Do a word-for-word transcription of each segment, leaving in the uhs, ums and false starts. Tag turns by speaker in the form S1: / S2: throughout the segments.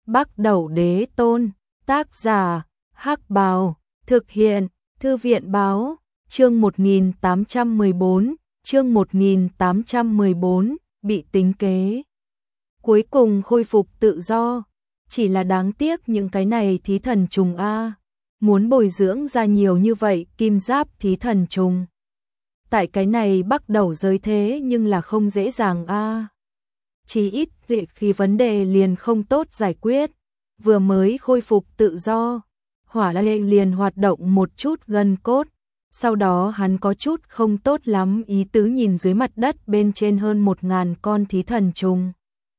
S1: Bắc Đẩu Đế Tôn, tác giả, Hắc Bào, thực hiện, Thư viện báo, chương một nghìn tám trăm mười bốn, chương một nghìn tám trăm mười bốn, bị tính kế. Cuối cùng khôi phục tự do, chỉ là đáng tiếc những cái này thí thần trùng a, muốn bồi dưỡng ra nhiều như vậy kim giáp thí thần trùng. Tại cái này Bắc Đẩu giới thế nhưng là không dễ dàng a. Chỉ ít khi vấn đề liền không tốt giải quyết, vừa mới khôi phục tự do, Hỏa Lê liền hoạt động một chút gân cốt, sau đó hắn có chút không tốt lắm ý tứ nhìn dưới mặt đất bên trên hơn một ngàn con thí thần trùng.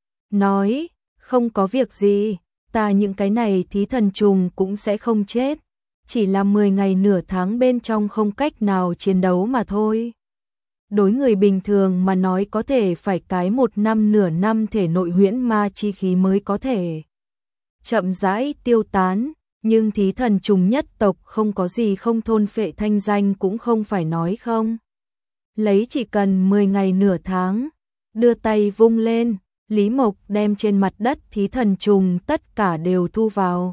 S1: Nói, không có việc gì, ta những cái này thí thần trùng cũng sẽ không chết, chỉ là mười ngày nửa tháng bên trong không cách nào chiến đấu mà thôi. Đối người bình thường mà nói có thể phải cái một năm nửa năm thể nội huyễn ma chi khí mới có thể chậm rãi tiêu tán, nhưng thí thần trùng nhất tộc không có gì không thôn phệ thanh danh cũng không phải nói không. Lấy chỉ cần mười ngày nửa tháng, đưa tay vung lên, Lý Mộc đem trên mặt đất thí thần trùng tất cả đều thu vào.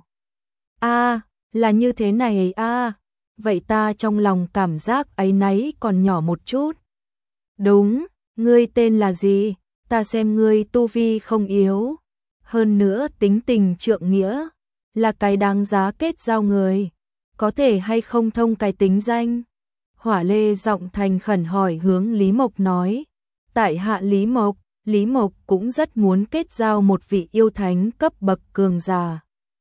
S1: A, là như thế này a, vậy ta trong lòng cảm giác áy náy còn nhỏ một chút. Đúng, ngươi tên là gì? Ta xem ngươi tu vi không yếu, hơn nữa tính tình trượng nghĩa, là cái đáng giá kết giao người, có thể hay không thông cái tính danh? Hỏa Lê giọng thành khẩn hỏi hướng Lý Mộc nói. Tại hạ Lý Mộc, Lý Mộc cũng rất muốn kết giao một vị yêu thánh cấp bậc cường giả.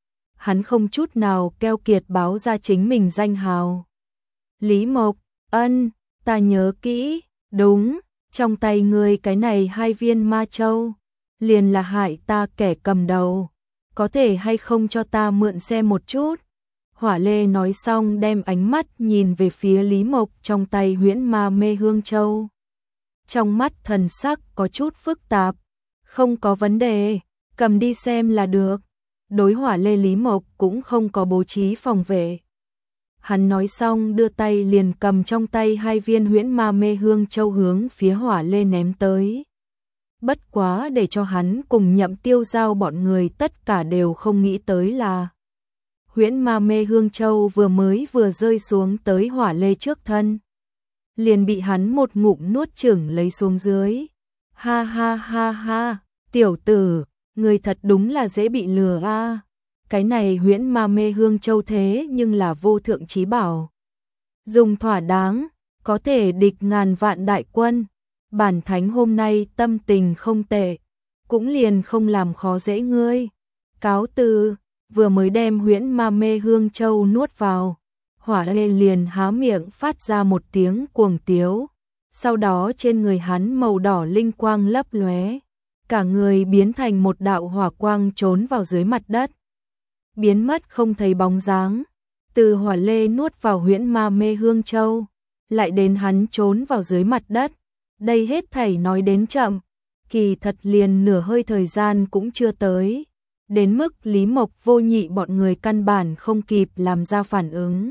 S1: Hắn không chút nào keo kiệt báo ra chính mình danh hào. Lý Mộc, ân, ta nhớ kỹ, đúng, trong tay ngươi cái này hai viên ma châu, liền là hại ta kẻ cầm đầu, có thể hay không cho ta mượn xem một chút? Hỏa Lê nói xong đem ánh mắt nhìn về phía Lý Mộc trong tay huyễn ma mê hương châu. Trong mắt thần sắc có chút phức tạp, không có vấn đề, cầm đi xem là được. Đối Hỏa Lê Lý Mộc cũng không có bố trí phòng vệ. Hắn nói xong đưa tay liền cầm trong tay hai viên huyễn ma mê hương châu hướng phía Hỏa Lê ném tới. Bất quá để cho hắn cùng Nhậm Tiêu Giao bọn người tất cả đều không nghĩ tới là huyễn ma mê hương châu vừa mới vừa rơi xuống tới Hỏa Lê trước thân, liền bị hắn một ngụm nuốt chửng lấy xuống dưới. Ha ha ha ha, tiểu tử, người thật đúng là dễ bị lừa a. Cái này huyễn ma mê hương châu thế nhưng là vô thượng chí bảo, dùng thỏa đáng, có thể địch ngàn vạn đại quân. Bản thánh hôm nay tâm tình không tệ, cũng liền không làm khó dễ ngươi. Cáo từ, vừa mới đem huyễn ma mê hương châu nuốt vào, Hỏa Lê liền há miệng phát ra một tiếng cuồng tiếu, sau đó trên người hắn màu đỏ linh quang lấp lóe, cả người biến thành một đạo hỏa quang trốn vào dưới mặt đất, biến mất không thấy bóng dáng. Từ Hỏa Lê nuốt vào huyễn ma mê hương châu, lại đến hắn trốn vào dưới mặt đất, đây hết thảy nói đến chậm, kỳ thật liền nửa hơi thời gian cũng chưa tới, đến mức Lý Mộc Vô Nhị bọn người căn bản không kịp làm ra phản ứng.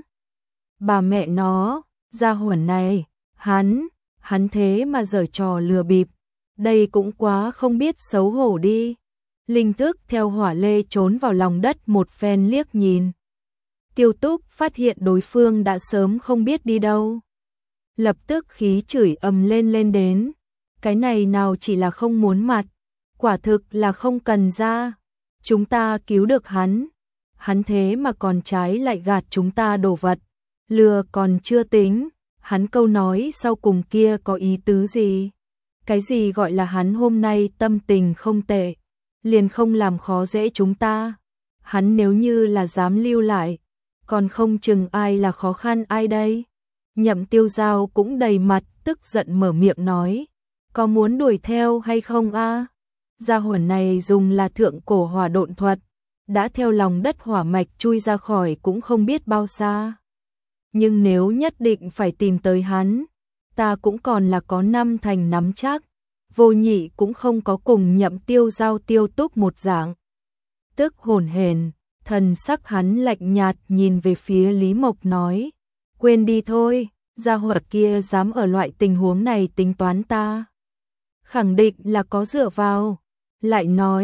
S1: Bà mẹ nó, gia hỏa này, hắn, hắn thế mà giở trò lừa bịp, đây cũng quá không biết xấu hổ đi. Linh thức theo Hỏa Lê trốn vào lòng đất một phen liếc nhìn. Tiêu Túc phát hiện đối phương đã sớm không biết đi đâu, lập tức khí chửi ầm lên lên đến. Cái này nào chỉ là không muốn mặt, quả thực là không cần ra. Chúng ta cứu được hắn, hắn thế mà còn trái lại gạt chúng ta đồ vật, lừa còn chưa tính, hắn câu nói sau cùng kia có ý tứ gì? Cái gì gọi là hắn hôm nay tâm tình không tệ, liền không làm khó dễ chúng ta? Hắn nếu như là dám lưu lại, còn không chừng ai là khó khăn ai đây? Nhậm Tiêu Giao cũng đầy mặt tức giận mở miệng nói, có muốn đuổi theo hay không a? Gia hỏa này dùng là thượng cổ hỏa độn thuật, đã theo lòng đất hỏa mạch chui ra khỏi cũng không biết bao xa. Nhưng nếu nhất định phải tìm tới hắn, ta cũng còn là có năm thành nắm chắc. Vô Nhị cũng không có cùng Nhậm Tiêu Giao Tiêu Túc một dạng. Tức hồn hển, thần sắc hắn lạnh nhạt nhìn về phía Lý Mộc nói, quên đi thôi, gia hỏa kia dám ở loại tình huống này tính toán ta, khẳng định là có dựa vào. Lại nói,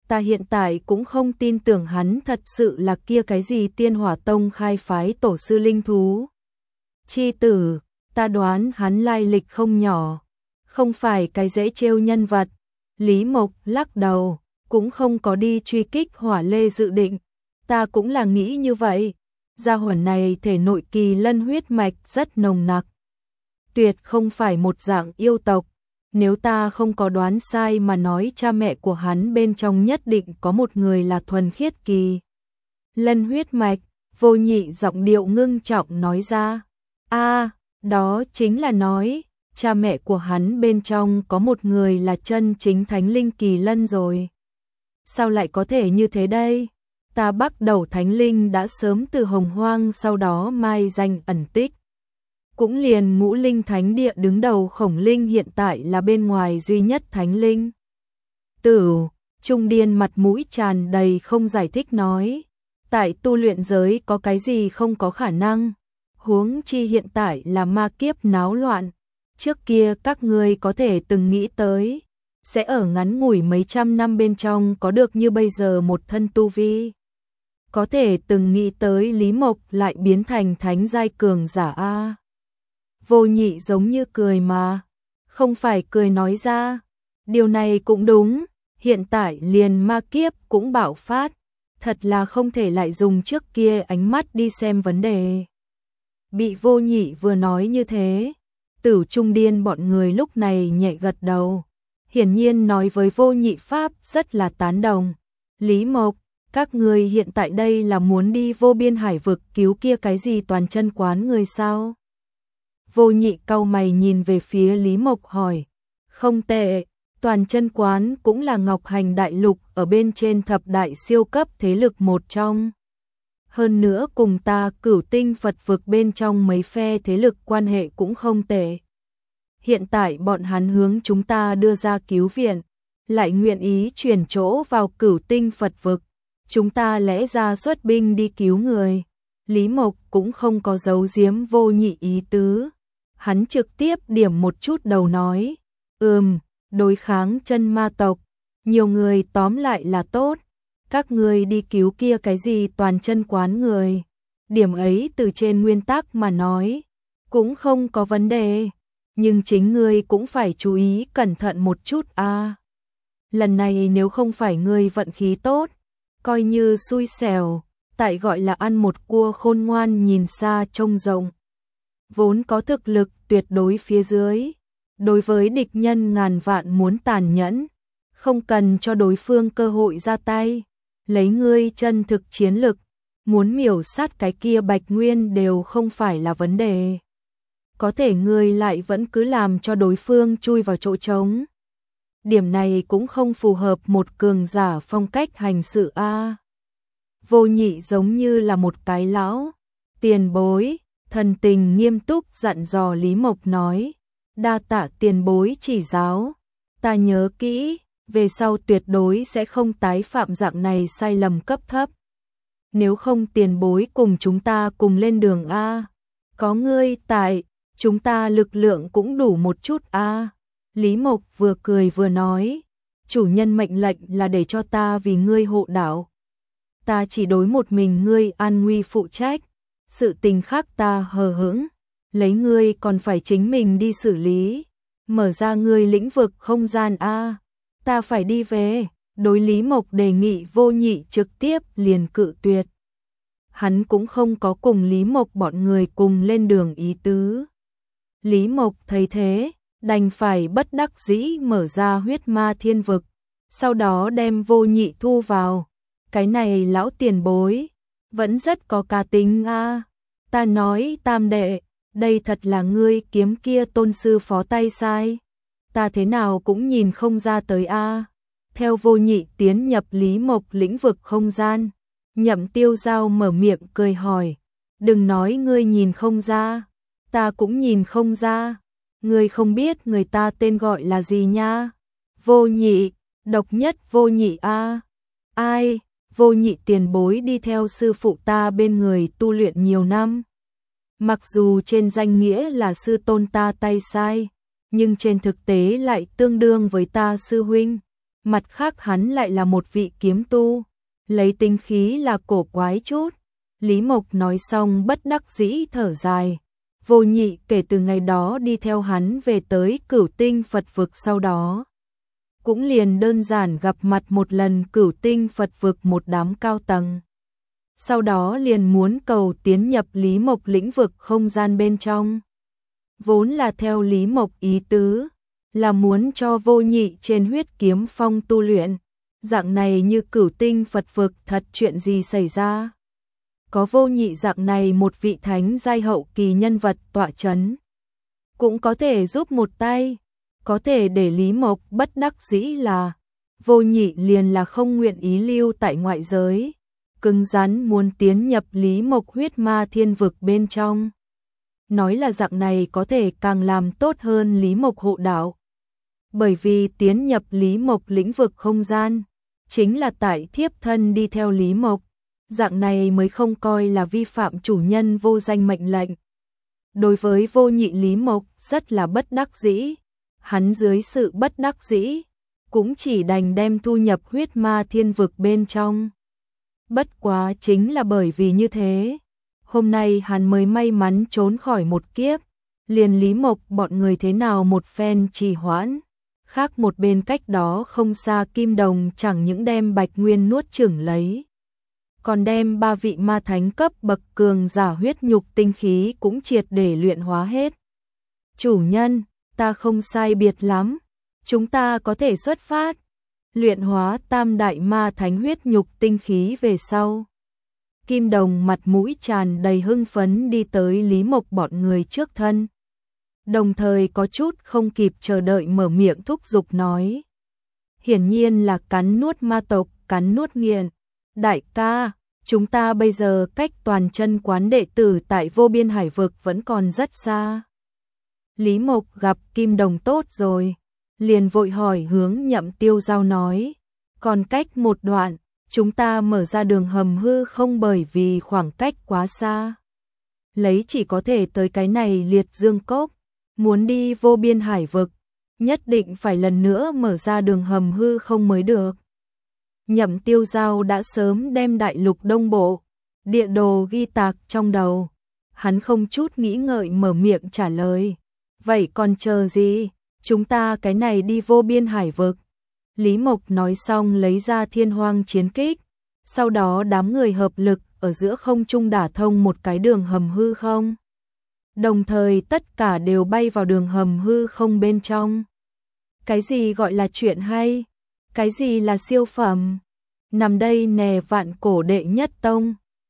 S1: ta hiện tại cũng không tin tưởng hắn thật sự là kia cái gì Tiên Hỏa Tông khai phái tổ sư linh thú. Chi tử, ta đoán hắn lai lịch không nhỏ, không phải cái dễ trêu nhân vật. Lý Mộc lắc đầu, cũng không có đi truy kích Hỏa Lê dự định, ta cũng là nghĩ như vậy. Gia hỏa này thể nội kỳ lân huyết mạch rất nồng nặc, tuyệt không phải một dạng yêu tộc. Nếu ta không có đoán sai mà nói, cha mẹ của hắn bên trong nhất định có một người là thuần khiết kỳ lân huyết mạch. Vô Nhị giọng điệu ngưng trọng nói ra. A, đó chính là nói, cha mẹ của hắn bên trong có một người là chân chính thánh linh kỳ lân rồi. Sao lại có thể như thế đây? Ta bắt đầu thánh linh đã sớm từ Hồng Hoang sau đó mai danh ẩn tích. Cũng liền ngũ linh thánh địa đứng đầu Khổng Linh hiện tại là bên ngoài duy nhất thánh linh. Tử, Trung Điên mặt mũi tràn đầy không giải thích nói. Tại tu luyện giới có cái gì không có khả năng, huống chi hiện tại là ma kiếp náo loạn. Trước kia các ngươi có thể từng nghĩ tới, sẽ ở ngắn ngủi mấy trăm năm bên trong có được như bây giờ một thân tu vi. Có thể từng nghĩ tới Lý Mộc lại biến thành thánh giai cường giả a. Vô Nhị giống như cười mà, không phải cười nói ra. Điều này cũng đúng, hiện tại liền ma kiếp cũng bạo phát, thật là không thể lại dùng trước kia ánh mắt đi xem vấn đề. Bị Vô Nhị vừa nói như thế, Tử Trung Điên bọn người lúc này nhẹ gật đầu, hiển nhiên nói với Vô Nhị pháp rất là tán đồng. Lý Mộc, các người hiện tại đây là muốn đi vô biên hải vực cứu kia cái gì toàn chân quán người sao? Vô Nhị cau mày nhìn về phía Lý Mộc hỏi. Không tệ, toàn chân quán cũng là Ngọc Hành Đại Lục ở bên trên thập đại siêu cấp thế lực một trong. Hơn nữa cùng ta Cửu Tinh Phật vực bên trong mấy phe thế lực quan hệ cũng không tệ. Hiện tại bọn hắn hướng chúng ta đưa ra cứu viện, lại nguyện ý chuyển chỗ vào Cửu Tinh Phật vực. Chúng ta lẽ ra xuất binh đi cứu người. Lý Mộc cũng không có giấu giếm Vô Nhị ý tứ. Hắn trực tiếp điểm một chút đầu nói. Ừm, đối kháng chân ma tộc, nhiều người tóm lại là tốt. Các người đi cứu kia cái gì toàn chân quán người. Điểm ấy từ trên nguyên tắc mà nói, cũng không có vấn đề. Nhưng chính ngươi cũng phải chú ý cẩn thận một chút a. À. Lần này nếu không phải ngươi vận khí tốt, coi như xui xẻo, tại gọi là ăn một cua khôn ngoan nhìn xa trông rộng. Vốn có thực lực tuyệt đối phía dưới, đối với địch nhân ngàn vạn muốn tàn nhẫn, không cần cho đối phương cơ hội ra tay, lấy ngươi chân thực chiến lực, muốn miểu sát cái kia Bạch Nguyên đều không phải là vấn đề. Có thể ngươi lại vẫn cứ làm cho đối phương chui vào chỗ trống. Điểm này cũng không phù hợp một cường giả phong cách hành sự a. À. Vô Nhị giống như là một cái lão tiền bối, thần tình nghiêm túc dặn dò Lý Mộc nói. Đa tạ tiền bối chỉ giáo, ta nhớ kỹ, về sau tuyệt đối sẽ không tái phạm dạng này sai lầm cấp thấp. Nếu không tiền bối cùng chúng ta cùng lên đường a. Có ngươi tại, chúng ta lực lượng cũng đủ một chút a. Lý Mộc vừa cười vừa nói, chủ nhân mệnh lệnh là để cho ta vì ngươi hộ đạo. Ta chỉ đối một mình ngươi an nguy phụ trách, sự tình khác ta hờ hững, lấy ngươi còn phải chính mình đi xử lý. Mở ra ngươi lĩnh vực không gian a, ta phải đi về. Đối Lý Mộc đề nghị Vô Nhị trực tiếp liền cự tuyệt. Hắn cũng không có cùng Lý Mộc bọn người cùng lên đường ý tứ. Lý Mộc thấy thế, đành phải bất đắc dĩ mở ra huyết ma thiên vực, sau đó đem Vô Nhị thu vào. Cái này lão tiền bối, vẫn rất có cá tính a. À. Ta nói Tam đệ, đây thật là ngươi kiếm kia tôn sư phó tay sai. Ta thế nào cũng nhìn không ra tới a. À. Theo Vô Nhị tiến nhập Lý Mộc lĩnh vực không gian, Nhậm Tiêu Giao mở miệng cười hỏi, đừng nói ngươi nhìn không ra, ta cũng nhìn không ra. Ngươi không biết người ta tên gọi là gì nha? Vô Nhị, độc nhất Vô Nhị a. À. Ai? Vô Nhị tiền bối đi theo sư phụ ta bên người tu luyện nhiều năm. Mặc dù trên danh nghĩa là sư tôn ta tay sai, nhưng trên thực tế lại tương đương với ta sư huynh. mặt khác hắn lại là một vị kiếm tu, lấy tính khí là cổ quái chút. Lý Mộc nói xong bất đắc dĩ thở dài. Vô Nhị kể từ ngày đó đi theo hắn về tới Cửu Tinh Phật vực, sau đó cũng liền đơn giản gặp mặt một lần Cửu Tinh Phật vực một đám cao tầng. Sau đó liền muốn cầu tiến nhập Lý Mộc lĩnh vực không gian bên trong. Vốn là theo Lý Mộc ý tứ, là muốn cho Vô Nhị trên huyết kiếm phong tu luyện. Dạng này như Cửu Tinh Phật vực thật chuyện gì xảy ra. Có Vô Nhị dạng này một vị thánh giai hậu kỳ nhân vật tọa chấn, cũng có thể giúp một tay. Có thể để Lý Mộc bất đắc dĩ là Vô Nhị liền là không nguyện ý lưu tại ngoại giới, cứng rắn muốn tiến nhập Lý Mộc huyết ma thiên vực bên trong. Nói là dạng này có thể càng làm tốt hơn Lý Mộc hộ đạo. Bởi vì tiến nhập Lý Mộc lĩnh vực không gian, chính là tại thiếp thân đi theo Lý Mộc. Dạng này mới không coi là vi phạm chủ nhân vô danh mệnh lệnh. Đối với Vô Nhị, Lý Mộc rất là bất đắc dĩ. Hắn dưới sự bất đắc dĩ, cũng chỉ đành đem thu nhập huyết ma thiên vực bên trong. Bất quá chính là bởi vì như thế, hôm nay hắn mới may mắn trốn khỏi một kiếp. Liền Lý Mộc bọn người thế nào một phen trì hoãn. Khác một bên cách đó không xa Kim Đồng chẳng những đem Bạch Nguyên nuốt chửng lấy, còn đem ba vị ma thánh cấp bậc cường giả huyết nhục tinh khí cũng triệt để luyện hóa hết. Chủ nhân, ta không sai biệt lắm, chúng ta có thể xuất phát. Luyện hóa tam đại ma thánh huyết nhục tinh khí về sau, Kim Đồng mặt mũi tràn đầy hưng phấn đi tới Lý Mộc bọn người trước thân. Đồng thời có chút không kịp chờ đợi mở miệng thúc giục nói. Hiển nhiên là cắn nuốt ma tộc, cắn nuốt nghiền. Đại ca, chúng ta bây giờ cách toàn chân quán đệ tử tại vô biên hải vực vẫn còn rất xa. Lý Mộc gặp Kim Đồng tốt rồi, liền vội hỏi hướng Nhậm Tiêu Giao nói. Còn cách một đoạn, chúng ta mở ra đường hầm hư không bởi vì khoảng cách quá xa. Lấy chỉ có thể tới cái này liệt dương cốc, muốn đi vô biên hải vực, nhất định phải lần nữa mở ra đường hầm hư không mới được. Nhậm Tiêu Giao đã sớm đem đại lục đông bộ, địa đồ ghi tạc trong đầu. Hắn không chút nghĩ ngợi mở miệng trả lời. Vậy còn chờ gì, chúng ta cái này đi vô biên hải vực. Lý Mộc nói xong lấy ra thiên hoang chiến kích. Sau đó đám người hợp lực ở giữa không trung đả thông một cái đường hầm hư không. Đồng thời tất cả đều bay vào đường hầm hư không bên trong. Cái gì gọi là chuyện hay? Cái gì là siêu phẩm? Nằm đây nè vạn cổ đệ nhất tông.